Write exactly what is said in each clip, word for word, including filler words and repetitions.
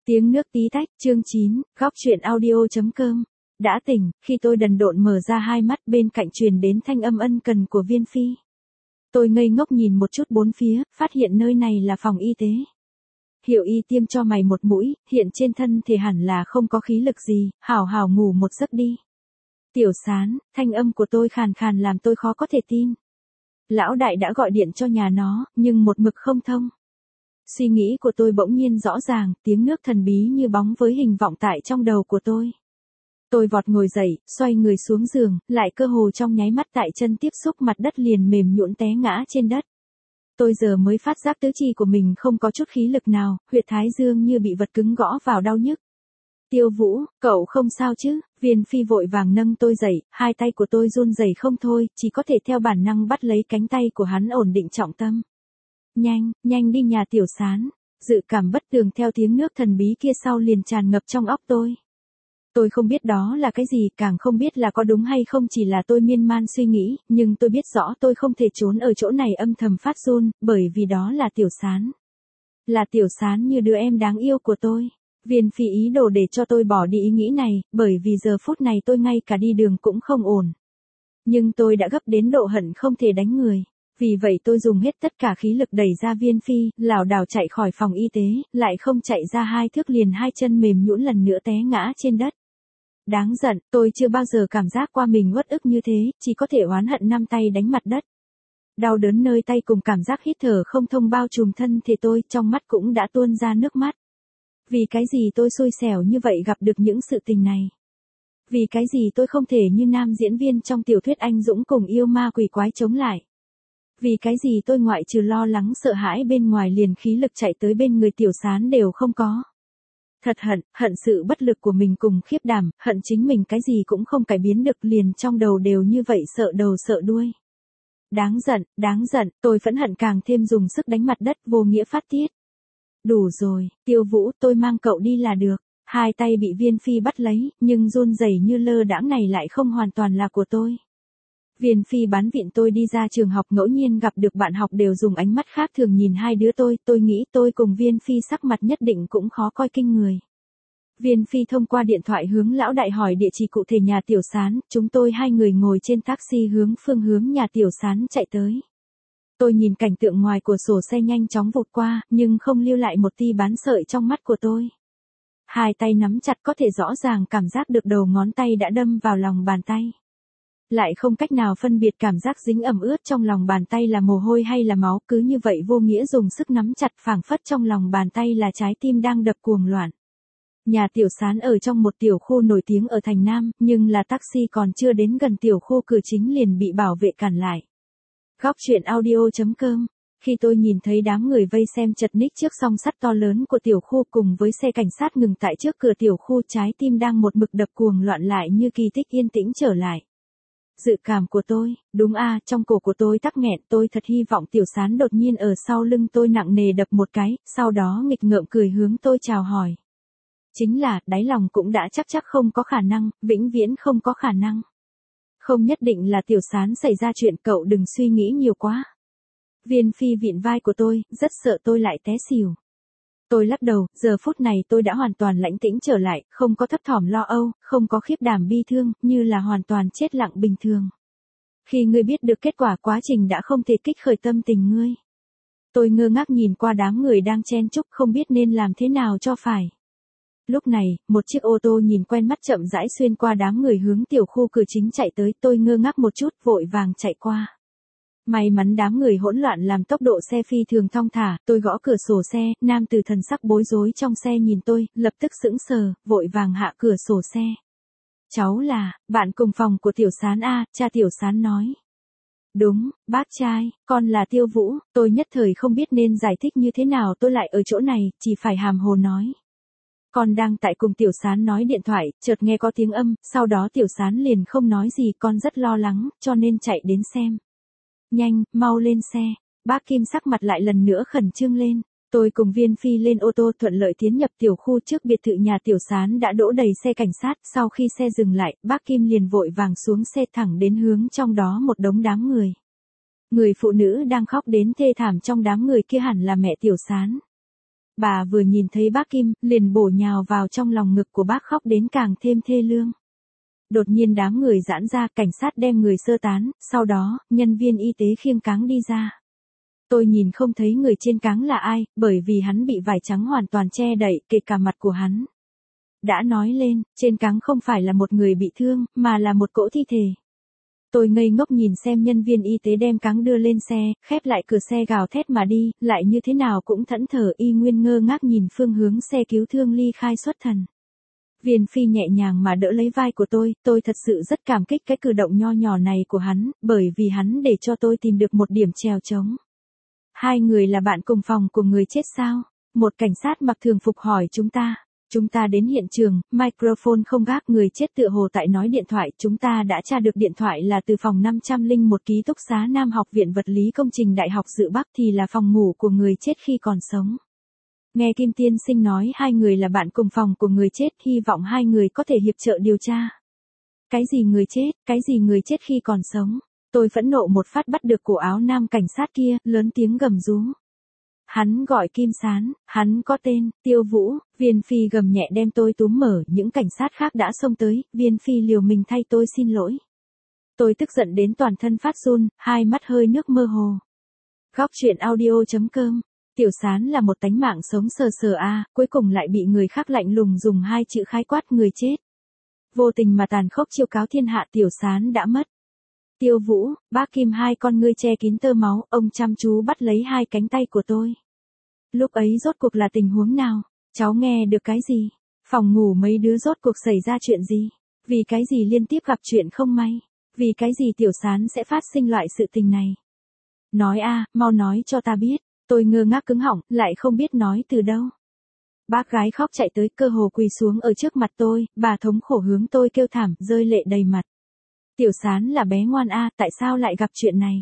Tiếng nước tí tách, chương chín, góc truyện audio.com. Đã tỉnh, khi tôi đần độn mở ra hai mắt bên cạnh truyền đến thanh âm ân cần của Viên Phi. Tôi ngây ngốc nhìn một chút bốn phía, phát hiện nơi này là phòng y tế. Hiệu y tiêm cho mày một mũi, hiện trên thân thì hẳn là không có khí lực gì, hảo hảo ngủ một giấc đi. Tiểu Sán, thanh âm của tôi khàn khàn làm tôi khó có thể tin. Lão đại đã gọi điện cho nhà nó, nhưng một mực không thông. Suy nghĩ của tôi bỗng nhiên rõ ràng, tiếng nước thần bí như bóng với hình vọng tại trong đầu của tôi. Tôi vọt ngồi dậy, xoay người xuống giường, lại cơ hồ trong nháy mắt tại chân tiếp xúc mặt đất liền mềm nhũn té ngã trên đất. Tôi giờ mới phát giác tứ chi của mình không có chút khí lực nào, huyệt thái dương như bị vật cứng gõ vào đau nhức. Tiêu Vũ, cậu không sao chứ? Viên Phi vội vàng nâng tôi dậy, hai tay của tôi run rẩy không thôi, chỉ có thể theo bản năng bắt lấy cánh tay của hắn ổn định trọng tâm. Nhanh, nhanh đi nhà Tiểu Sán. Dự cảm bất tường theo tiếng nước thần bí kia sau liền tràn ngập trong óc tôi. Tôi không biết đó là cái gì, càng không biết là có đúng hay không, chỉ là tôi miên man suy nghĩ, nhưng tôi biết rõ tôi không thể trốn ở chỗ này âm thầm phát run, bởi vì đó là Tiểu Sán. Là Tiểu Sán như đứa em đáng yêu của tôi. Viên Phi ý đồ để cho tôi bỏ đi ý nghĩ này, bởi vì giờ phút này tôi ngay cả đi đường cũng không ổn. Nhưng tôi đã gấp đến độ hận không thể đánh người. Vì vậy tôi dùng hết tất cả khí lực đẩy ra Viên Phi, lảo đảo chạy khỏi phòng y tế, lại không chạy ra hai thước liền hai chân mềm nhũn lần nữa té ngã trên đất. Đáng giận, tôi chưa bao giờ cảm giác qua mình uất ức như thế, chỉ có thể oán hận năm tay đánh mặt đất. Đau đớn nơi tay cùng cảm giác hít thở không thông bao trùm thân thể tôi, trong mắt cũng đã tuôn ra nước mắt. Vì cái gì tôi xui xẻo như vậy gặp được những sự tình này? Vì cái gì tôi không thể như nam diễn viên trong tiểu thuyết anh dũng cùng yêu ma quỷ quái chống lại? Vì cái gì tôi ngoại trừ lo lắng sợ hãi bên ngoài liền khí lực chạy tới bên người Tiểu Sán đều không có? Thật hận, hận sự bất lực của mình cùng khiếp đảm, hận chính mình cái gì cũng không cải biến được, liền trong đầu đều như vậy sợ đầu sợ đuôi. Đáng giận, đáng giận, tôi phẫn hận càng thêm dùng sức đánh mặt đất vô nghĩa phát tiết. Đủ rồi, Tiêu Vũ, tôi mang cậu đi là được. Hai tay bị Viên Phi bắt lấy, nhưng run rẩy như lơ đãng này lại không hoàn toàn là của tôi. Viên Phi bán viện tôi đi ra trường học, ngẫu nhiên gặp được bạn học đều dùng ánh mắt khác thường nhìn hai đứa tôi, tôi nghĩ tôi cùng Viên Phi sắc mặt nhất định cũng khó coi kinh người. Viên Phi thông qua điện thoại hướng lão đại hỏi địa chỉ cụ thể nhà Tiểu Sán, chúng tôi hai người ngồi trên taxi hướng phương hướng nhà Tiểu Sán chạy tới. Tôi nhìn cảnh tượng ngoài cửa sổ xe nhanh chóng vụt qua, nhưng không lưu lại một tia bán sợi trong mắt của tôi. Hai tay nắm chặt, có thể rõ ràng cảm giác được đầu ngón tay đã đâm vào lòng bàn tay. Lại không cách nào phân biệt cảm giác dính ẩm ướt trong lòng bàn tay là mồ hôi hay là máu, cứ như vậy vô nghĩa dùng sức nắm chặt, phảng phất trong lòng bàn tay là trái tim đang đập cuồng loạn. Nhà Tiểu Sán ở trong một tiểu khu nổi tiếng ở thành Nam, nhưng là taxi còn chưa đến gần tiểu khu cửa chính liền bị bảo vệ cản lại. Góc truyện audio.com. Khi tôi nhìn thấy đám người vây xem chật ních trước song sắt to lớn của tiểu khu cùng với xe cảnh sát ngừng tại trước cửa tiểu khu, trái tim đang một mực đập cuồng loạn lại như kỳ tích yên tĩnh trở lại. Dự cảm của tôi, đúng a, à, trong cổ của tôi tắc nghẹn, tôi thật hy vọng Tiểu Sán đột nhiên ở sau lưng tôi nặng nề đập một cái, sau đó nghịch ngợm cười hướng tôi chào hỏi. Chính là, đáy lòng cũng đã chắc chắc không có khả năng, vĩnh viễn không có khả năng. Không nhất định là Tiểu Sán xảy ra chuyện, cậu đừng suy nghĩ nhiều quá. Viên Phi vịn vai của tôi, rất sợ tôi lại té xỉu. Tôi lắc đầu, giờ phút này tôi đã hoàn toàn lãnh tĩnh trở lại, không có thấp thỏm lo âu, không có khiếp đảm bi thương, như là hoàn toàn chết lặng bình thường. Khi ngươi biết được kết quả, quá trình đã không thể kích khởi tâm tình ngươi. Tôi ngơ ngác nhìn qua đám người đang chen chúc, không biết nên làm thế nào cho phải. Lúc này, một chiếc ô tô nhìn quen mắt chậm rãi xuyên qua đám người hướng tiểu khu cửa chính chạy tới, tôi ngơ ngác một chút, vội vàng chạy qua. May mắn đám người hỗn loạn làm tốc độ xe phi thường thong thả, tôi gõ cửa sổ xe, nam tử thần sắc bối rối trong xe nhìn tôi, lập tức sững sờ, vội vàng hạ cửa sổ xe. Cháu là, bạn cùng phòng của Tiểu Sán a, cha Tiểu Sán nói. Đúng, bác trai, con là Tiêu Vũ, tôi nhất thời không biết nên giải thích như thế nào tôi lại ở chỗ này, chỉ phải hàm hồ nói. Con đang tại cùng Tiểu Sán nói điện thoại, chợt nghe có tiếng âm, sau đó Tiểu Sán liền không nói gì, con rất lo lắng, cho nên chạy đến xem. Nhanh, mau lên xe. Bác Kim sắc mặt lại lần nữa khẩn trương lên. Tôi cùng Viên Phi lên ô tô thuận lợi tiến nhập tiểu khu, trước biệt thự nhà Tiểu Sán đã đỗ đầy xe cảnh sát. Sau khi xe dừng lại, bác Kim liền vội vàng xuống xe thẳng đến hướng trong đó một đống đám người. Người phụ nữ đang khóc đến thê thảm trong đám người kia hẳn là mẹ Tiểu Sán. bà vừa nhìn thấy bác Kim, liền bổ nhào vào trong lòng ngực của bác khóc đến càng thêm thê lương. Đột nhiên đám người giãn ra, cảnh sát đem người sơ tán, sau đó, nhân viên y tế khiêng cáng đi ra. Tôi nhìn không thấy người trên cáng là ai, bởi vì hắn bị vải trắng hoàn toàn che đậy, kể cả mặt của hắn. Đã nói lên, trên cáng không phải là một người bị thương, mà là một cỗ thi thể. Tôi ngây ngốc nhìn xem nhân viên y tế đem cáng đưa lên xe, khép lại cửa xe gào thét mà đi, lại như thế nào cũng thẫn thờ y nguyên ngơ ngác nhìn phương hướng xe cứu thương ly khai xuất thần. Viên Phi nhẹ nhàng mà đỡ lấy vai của tôi, tôi thật sự rất cảm kích cái cử động nho nhỏ này của hắn, bởi vì hắn để cho tôi tìm được một điểm trèo trống. Hai người là bạn cùng phòng của người chết sao? Một cảnh sát mặc thường phục hỏi chúng ta. Chúng ta đến hiện trường, microphone không gác, người chết tựa hồ tại nói điện thoại, chúng ta đã tra được điện thoại là từ phòng năm trăm lẻ một ký túc xá Nam Học viện Vật lý Công trình Đại học Dự Bắc, thì là phòng ngủ của người chết khi còn sống. Nghe Kim tiên sinh nói hai người là bạn cùng phòng của người chết, hy vọng hai người có thể hiệp trợ điều tra. Cái gì người chết, cái gì người chết khi còn sống? Tôi phẫn nộ một phát bắt được cổ áo nam cảnh sát kia, lớn tiếng gầm rú. Hắn gọi Kim Sán, hắn có tên, Tiêu Vũ. Viên Phi gầm nhẹ đem tôi túm mở, những cảnh sát khác đã xông tới, Viên Phi liều mình thay tôi xin lỗi. Tôi tức giận đến toàn thân phát run, hai mắt hơi nước mơ hồ. Góc truyện audio chấm com. Tiểu Sán là một tánh mạng sống sờ sờ a, cuối cùng lại bị người khác lạnh lùng dùng hai chữ khái quát người chết. Vô tình mà tàn khốc chiêu cáo thiên hạ, Tiểu Sán đã mất. Tiêu Vũ, bác Kim hai con ngươi che kín tơ máu, ông chăm chú bắt lấy hai cánh tay của tôi. Lúc ấy rốt cuộc là tình huống nào? Cháu nghe được cái gì? Phòng ngủ mấy đứa rốt cuộc xảy ra chuyện gì? Vì cái gì liên tiếp gặp chuyện không may? Vì cái gì Tiểu Sán sẽ phát sinh loại sự tình này? Nói a, mau nói cho ta biết. Tôi ngơ ngác cứng họng, lại không biết nói từ đâu. Bác gái khóc chạy tới, cơ hồ quỳ xuống ở trước mặt tôi, bà thống khổ hướng tôi kêu thảm, rơi lệ đầy mặt. Tiểu Sán là bé ngoan a, tại sao lại gặp chuyện này?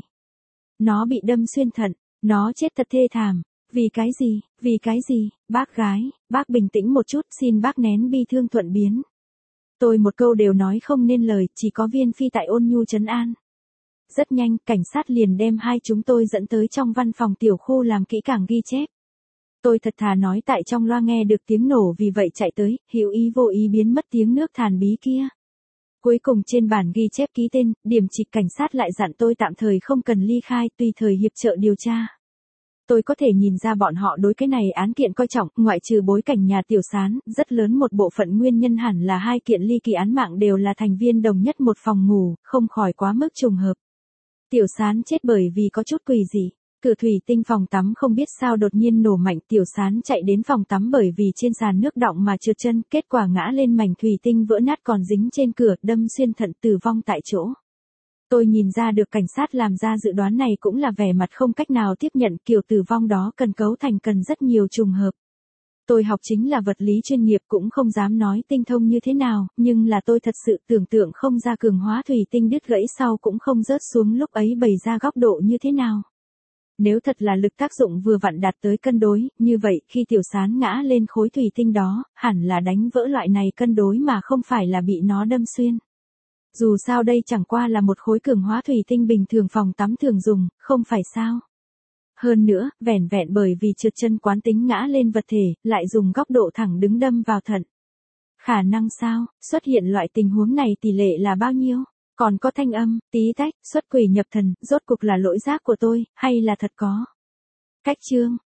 Nó bị đâm xuyên thận, nó chết thật thê thảm. Vì cái gì, vì cái gì? Bác gái, bác bình tĩnh một chút, xin bác nén bi thương thuận biến. Tôi một câu đều nói không nên lời, chỉ có Viên Phi tại ôn nhu trấn an. Rất nhanh, cảnh sát liền đem hai chúng tôi dẫn tới trong văn phòng tiểu khu làm kỹ càng ghi chép. Tôi thật thà nói tại trong loa nghe được tiếng nổ, vì vậy chạy tới, hữu ý vô ý biến mất tiếng nước than bí kia. Cuối cùng trên bản ghi chép ký tên, điểm trịch cảnh sát lại dặn tôi tạm thời không cần ly khai, tùy thời hiệp trợ điều tra. Tôi có thể nhìn ra bọn họ đối cái này án kiện coi trọng, ngoại trừ bối cảnh nhà Tiểu Sán, rất lớn một bộ phận nguyên nhân hẳn là hai kiện ly kỳ án mạng đều là thành viên đồng nhất một phòng ngủ, không khỏi quá mức trùng hợp. Tiểu Sán chết bởi vì có chút quỷ dị. Cửa thủy tinh phòng tắm không biết sao đột nhiên nổ mạnh, Tiểu Sán chạy đến phòng tắm bởi vì trên sàn nước đọng mà trượt chân, kết quả ngã lên mảnh thủy tinh vỡ nát còn dính trên cửa, đâm xuyên thận tử vong tại chỗ. Tôi nhìn ra được cảnh sát làm ra dự đoán này cũng là vẻ mặt không cách nào tiếp nhận, kiểu tử vong đó cần cấu thành cần rất nhiều trùng hợp. Tôi học chính là vật lý chuyên nghiệp, cũng không dám nói tinh thông như thế nào, nhưng là tôi thật sự tưởng tượng không ra cường hóa thủy tinh đứt gãy sau cũng không rớt xuống lúc ấy bày ra góc độ như thế nào. Nếu thật là lực tác dụng vừa vặn đạt tới cân đối, như vậy khi Tiểu Sán ngã lên khối thủy tinh đó, hẳn là đánh vỡ loại này cân đối mà không phải là bị nó đâm xuyên. Dù sao đây chẳng qua là một khối cường hóa thủy tinh bình thường phòng tắm thường dùng, không phải sao? Hơn nữa, vẻn vẹn bởi vì trượt chân quán tính ngã lên vật thể, lại dùng góc độ thẳng đứng đâm vào thận. Khả năng sao, xuất hiện loại tình huống này tỷ lệ là bao nhiêu? Còn có thanh âm, tí tách, xuất quỷ nhập thần, rốt cuộc là lỗi giác của tôi, hay là thật có? Cách chương.